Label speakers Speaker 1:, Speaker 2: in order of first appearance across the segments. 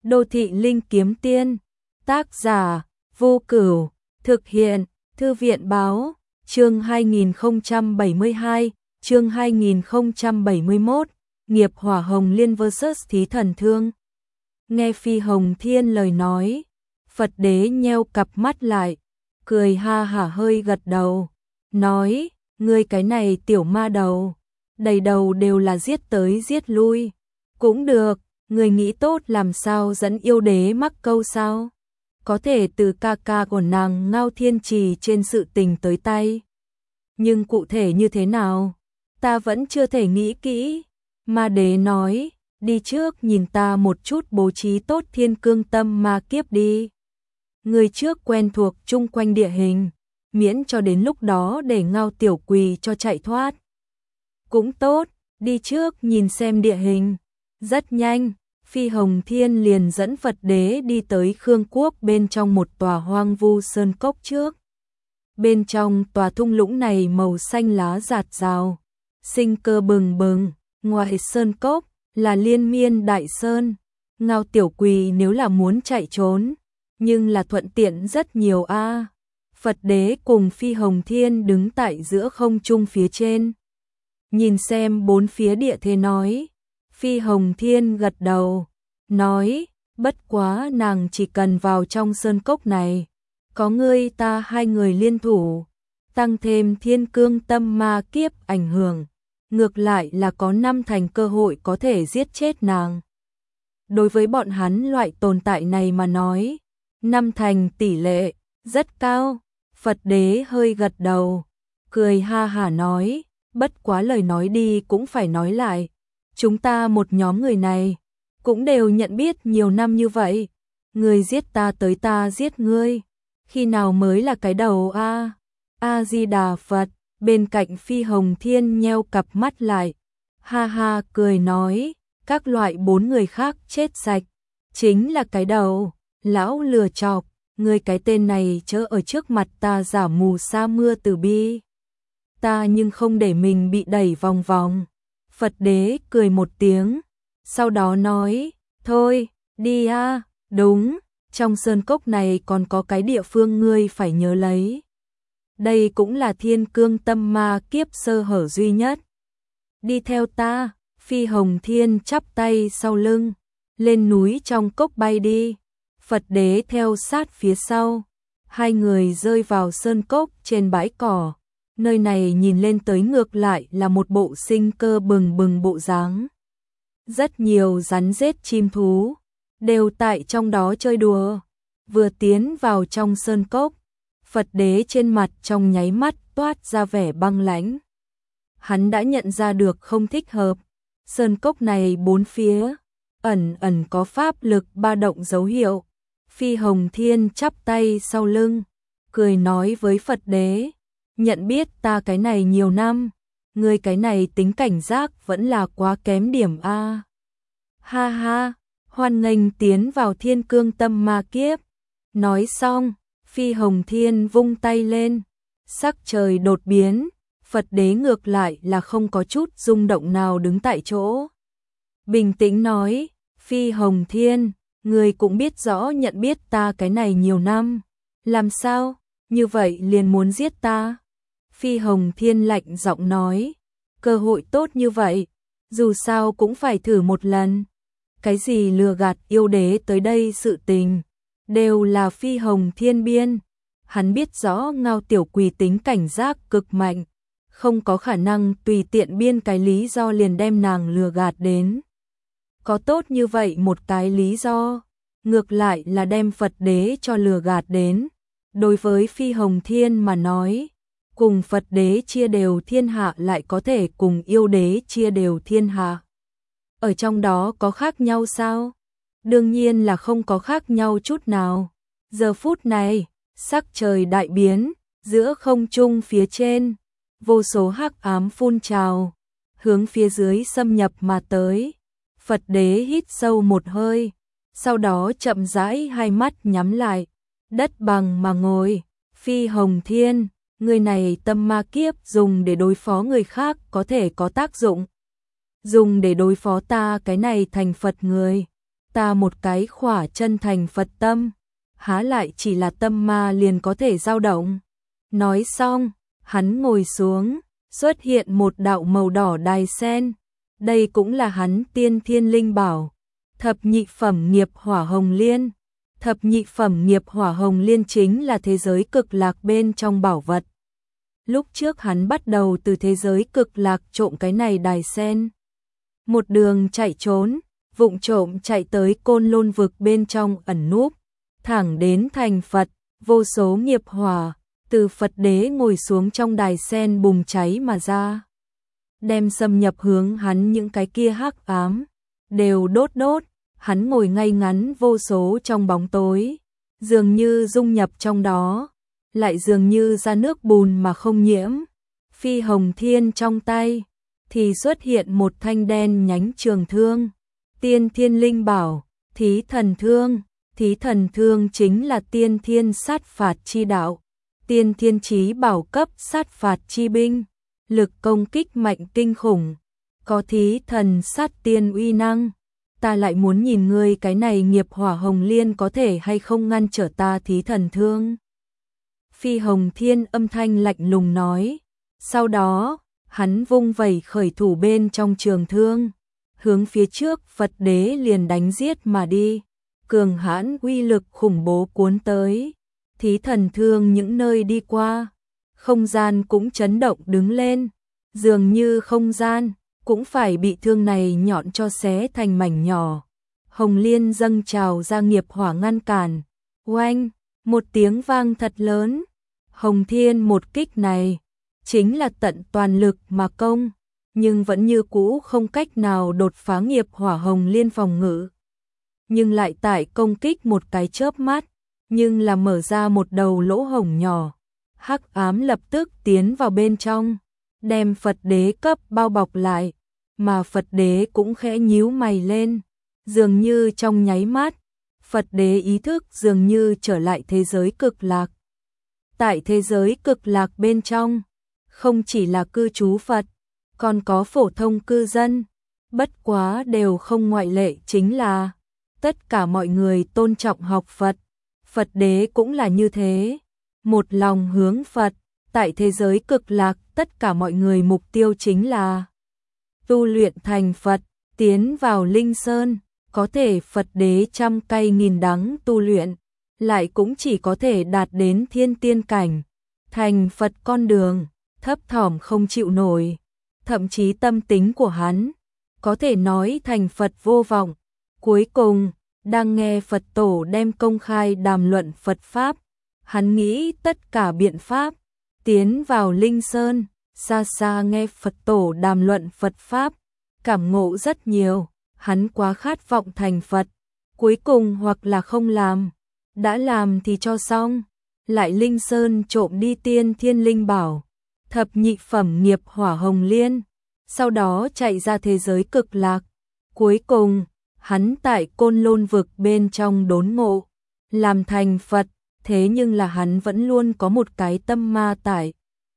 Speaker 1: Đô thị linh kiếm tiên, tác giả, Vô Cửu, thực hiện, Thư viện báo, chương 2072, chương 2071, nghiệp hỏa hồng liên vs thí thần thương. Nghe Phi Hồng Thiên lời nói, Phật đế nheo cặp mắt lại, cười ha hả hơi gật đầu, nói, ngươi cái này tiểu ma đầu, đầy đầu đều là giết tới giết lui, cũng được, ngươi nghĩ tốt làm sao dẫn yêu đế mắc câu sao? Có thể từ ca ca của nàng Ngao Thiên Trì trên sự tình tới tay. Nhưng cụ thể như thế nào? Ta vẫn chưa thể nghĩ kỹ. Ma đế nói, đi trước nhìn ta một chút bố trí tốt Thiên Cương Tâm Ma Kiếp đi. Người trước quen thuộc chung quanh địa hình, miễn cho đến lúc đó để Ngao Tiểu Quỳ cho chạy thoát. Cũng tốt, đi trước nhìn xem địa hình. Rất nhanh, Phi Hồng Thiên liền dẫn Phật đế đi tới Khương Quốc bên trong một tòa hoang vu sơn cốc trước. Bên trong tòa thung lũng này màu xanh lá rạt rào, sinh cơ bừng bừng, ngoài sơn cốc là liên miên đại sơn. Ngao Tiểu Quỳ nếu là muốn chạy trốn, nhưng là thuận tiện rất nhiều a. Phật đế cùng Phi Hồng Thiên đứng tại giữa không trung phía trên, nhìn xem bốn phía địa thế nói. Phi Hồng Thiên gật đầu, nói, bất quá nàng chỉ cần vào trong sơn cốc này, có ngươi ta hai người liên thủ, tăng thêm Thiên Cương Tâm Ma Kiếp ảnh hưởng, ngược lại là có 5 thành cơ hội có thể giết chết nàng. Đối với bọn hắn loại tồn tại này mà nói, 5 thành tỷ lệ rất cao. Phật đế hơi gật đầu, cười ha hả nói, bất quá lời nói đi cũng phải nói lại. Chúng ta một nhóm người này, cũng đều nhận biết nhiều năm như vậy. Người giết ta tới ta giết ngươi. Khi nào mới là cái đầu a? A-di-đà Phật, bên cạnh Phi Hồng Thiên nheo cặp mắt lại. Ha ha cười nói, các loại 4 người khác chết sạch. Chính là cái đầu, lão lừa chọc, ngươi cái tên này chớ ở trước mặt ta giả mù sa mưa từ bi. Ta nhưng không để mình bị đẩy vòng vòng. Phật đế cười một tiếng, sau đó nói, thôi, đi a, đúng, trong sơn cốc này còn có cái địa phương ngươi phải nhớ lấy. Đây cũng là Thiên Cương Tâm Ma Kiếp sơ hở duy nhất. Đi theo ta, Phi Hồng Thiên chắp tay sau lưng, lên núi trong cốc bay đi. Phật đế theo sát phía sau, hai người rơi vào sơn cốc trên bãi cỏ. Nơi này nhìn lên tới ngược lại là một bộ sinh cơ bừng bừng bộ dáng. Rất nhiều rắn rết chim thú, đều tại trong đó chơi đùa. Vừa tiến vào trong sơn cốc, Phật đế trên mặt trong nháy mắt toát ra vẻ băng lãnh. Hắn đã nhận ra được không thích hợp. Sơn cốc này bốn phía, ẩn ẩn có pháp lực ba động dấu hiệu. Phi Hồng Thiên chắp tay sau lưng, cười nói với Phật đế. Nhận biết ta cái này nhiều năm, ngươi cái này tính cảnh giác vẫn là quá kém điểm a. Ha ha, hoan nghênh tiến vào Thiên Cương Tâm Ma Kiếp. Nói xong, Phi Hồng Thiên vung tay lên, sắc trời đột biến, Phật đế ngược lại là không có chút rung động nào đứng tại chỗ. Bình tĩnh nói, Phi Hồng Thiên, ngươi cũng biết rõ nhận biết ta cái này nhiều năm, làm sao, như vậy liền muốn giết ta? Phi Hồng Thiên lạnh giọng nói, cơ hội tốt như vậy, dù sao cũng phải thử một lần. Cái gì lừa gạt yêu đế tới đây sự tình, đều là Phi Hồng Thiên biên. Hắn biết rõ Ngao Tiểu Quỳ tính cảnh giác cực mạnh, không có khả năng tùy tiện biên cái lý do liền đem nàng lừa gạt đến. Có tốt như vậy một cái lý do, ngược lại là đem Phật đế cho lừa gạt đến. Đối với Phi Hồng Thiên mà nói, cùng Phật đế chia đều thiên hạ lại có thể cùng yêu đế chia đều thiên hạ. Ở trong đó có khác nhau sao? Đương nhiên là không có khác nhau chút nào. Giờ phút này, sắc trời đại biến, giữa không trung phía trên, vô số hắc ám phun trào, hướng phía dưới xâm nhập mà tới. Phật đế hít sâu một hơi, sau đó chậm rãi hai mắt nhắm lại, đất bằng mà ngồi. Phi Hồng Thiên, người này tâm ma kiếp dùng để đối phó người khác có thể có tác dụng. Dùng để đối phó ta cái này thành Phật người, ta một cái khỏa chân thành Phật tâm, há lại chỉ là tâm ma liền có thể dao động. Nói xong, hắn ngồi xuống, xuất hiện một đạo màu đỏ đài sen. Đây cũng là hắn tiên thiên linh bảo, thập nhị phẩm nghiệp hỏa hồng liên. Thập nhị phẩm nghiệp hỏa hồng liên chính là thế giới cực lạc bên trong bảo vật. Lúc trước hắn bắt đầu từ thế giới cực lạc trộm cái này đài sen. Một đường chạy trốn, vụng trộm chạy tới Côn Lôn vực bên trong ẩn núp, thẳng đến thành Phật, vô số nghiệp hỏa từ Phật đế ngồi xuống trong đài sen bùng cháy mà ra, đem xâm nhập hướng hắn những cái kia hắc ám, đều đốt, hắn ngồi ngay ngắn vô số trong bóng tối, dường như dung nhập trong đó, lại dường như ra nước bùn mà không nhiễm. Phi hồng thiên trong tay thì xuất hiện một thanh đen nhánh trường thương, tiên thiên linh bảo, thí thần thương. Thí thần thương chính là tiên thiên sát phạt chi đạo, tiên thiên chí bảo cấp sát phạt chi binh, lực công kích mạnh kinh khủng, có thí thần sát tiên uy năng. Ta lại muốn nhìn ngươi cái này nghiệp hỏa hồng liên có thể hay không ngăn trở ta thí thần thương. Phi hồng thiên âm thanh lạnh lùng nói, sau đó, hắn vung vẩy khởi thủ bên trong trường thương, hướng phía trước Phật đế liền đánh giết mà đi. Cường hãn uy lực khủng bố cuốn tới, thí thần thương những nơi đi qua, không gian cũng chấn động đứng lên, dường như không gian cũng phải bị thương này nhọn cho xé thành mảnh nhỏ. Hồng liên dâng trào ra nghiệp hỏa ngăn cản, oanh, một tiếng vang thật lớn. Hồng thiên một kích này chính là tận toàn lực mà công, nhưng vẫn như cũ không cách nào đột phá nghiệp hỏa hồng liên phòng ngự. Nhưng lại tại công kích một cái chớp mắt, nhưng là mở ra một đầu lỗ hổng nhỏ. Hắc ám lập tức tiến vào bên trong, đem Phật đế cấp bao bọc lại, mà Phật đế cũng khẽ nhíu mày lên, dường như trong nháy mắt, Phật đế ý thức dường như trở lại thế giới cực lạc. Tại thế giới cực lạc bên trong, không chỉ là cư trú Phật, còn có phổ thông cư dân, bất quá đều không ngoại lệ chính là tất cả mọi người tôn trọng học Phật, Phật đế cũng là như thế, một lòng hướng Phật. Tại thế giới cực lạc, tất cả mọi người mục tiêu chính là tu luyện thành Phật, tiến vào Linh Sơn, có thể Phật đế trăm cay nghìn đắng tu luyện, lại cũng chỉ có thể đạt đến thiên tiên cảnh, thành Phật con đường, thấp thỏm không chịu nổi, thậm chí tâm tính của hắn, có thể nói thành Phật vô vọng. Cuối cùng, đang nghe Phật tổ đem công khai đàm luận Phật Pháp, hắn nghĩ tất cả biện pháp, tiến vào Linh Sơn, xa xa nghe Phật tổ đàm luận Phật Pháp, cảm ngộ rất nhiều, hắn quá khát vọng thành Phật, cuối cùng hoặc là không làm, đã làm thì cho xong, lại Linh Sơn trộm đi tiên thiên linh bảo, thập nhị phẩm nghiệp hỏa hồng liên, sau đó chạy ra thế giới cực lạc, cuối cùng, hắn tại Côn Lôn vực bên trong đốn ngộ, làm thành Phật, thế nhưng là hắn vẫn luôn có một cái tâm ma tại.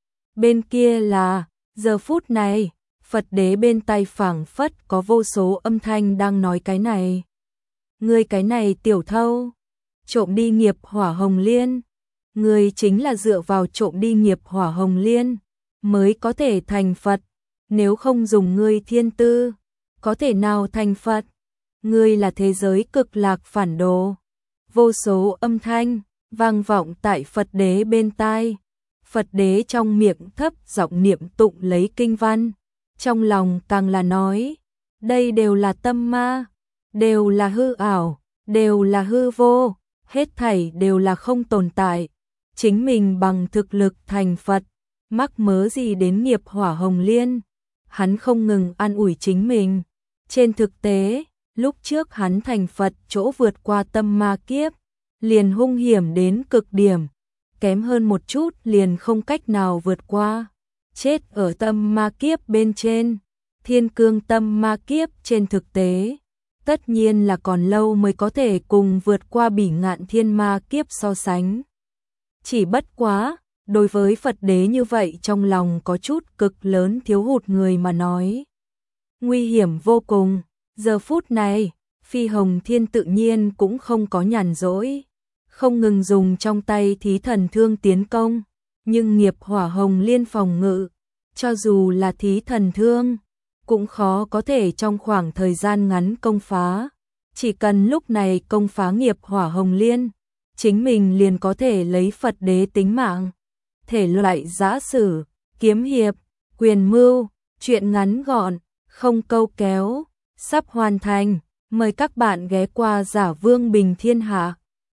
Speaker 1: Bên kia là, giờ phút này, Phật đế bên tay phảng phất có vô số âm thanh đang nói cái này. Ngươi cái này tiểu thâu, trộm đi nghiệp hỏa hồng liên, ngươi chính là dựa vào trộm đi nghiệp hỏa hồng liên, mới có thể thành Phật, nếu không dùng ngươi thiên tư, có thể nào thành Phật? Ngươi là thế giới cực lạc phản đồ. Vô số âm thanh vang vọng tại Phật đế bên tai. Phật đế trong miệng thấp giọng niệm tụng lấy kinh văn, trong lòng càng là nói, đây đều là tâm ma, đều là hư ảo, đều là hư vô, hết thảy đều là không tồn tại. Chính mình bằng thực lực thành Phật, mắc mớ gì đến nghiệp hỏa hồng liên? Hắn không ngừng an ủi chính mình. Trên thực tế, lúc trước hắn thành Phật chỗ vượt qua tâm ma kiếp, liền hung hiểm đến cực điểm, kém hơn một chút liền không cách nào vượt qua. Chết ở tâm ma kiếp bên trên, thiên cương tâm ma kiếp trên thực tế, tất nhiên là còn lâu mới có thể cùng vượt qua bỉ ngạn thiên ma kiếp so sánh. Chỉ bất quá, đối với Phật đế như vậy trong lòng có chút cực lớn thiếu hụt người mà nói. Nguy hiểm vô cùng, giờ phút này, Phi Hồng Thiên tự nhiên cũng không có nhàn rỗi, không ngừng dùng trong tay thí thần thương tiến công, nhưng nghiệp hỏa hồng liên phòng ngự, cho dù là thí thần thương, cũng khó có thể trong khoảng thời gian ngắn công phá. Chỉ cần lúc này công phá nghiệp hỏa hồng liên, chính mình liền có thể lấy Phật đế tính mạng. Thể loại giã sử, kiếm hiệp, quyền mưu, truyện ngắn gọn, không câu kéo, sắp hoàn thành. Mời các bạn ghé qua Giả Vương Bình Thiên Hạ.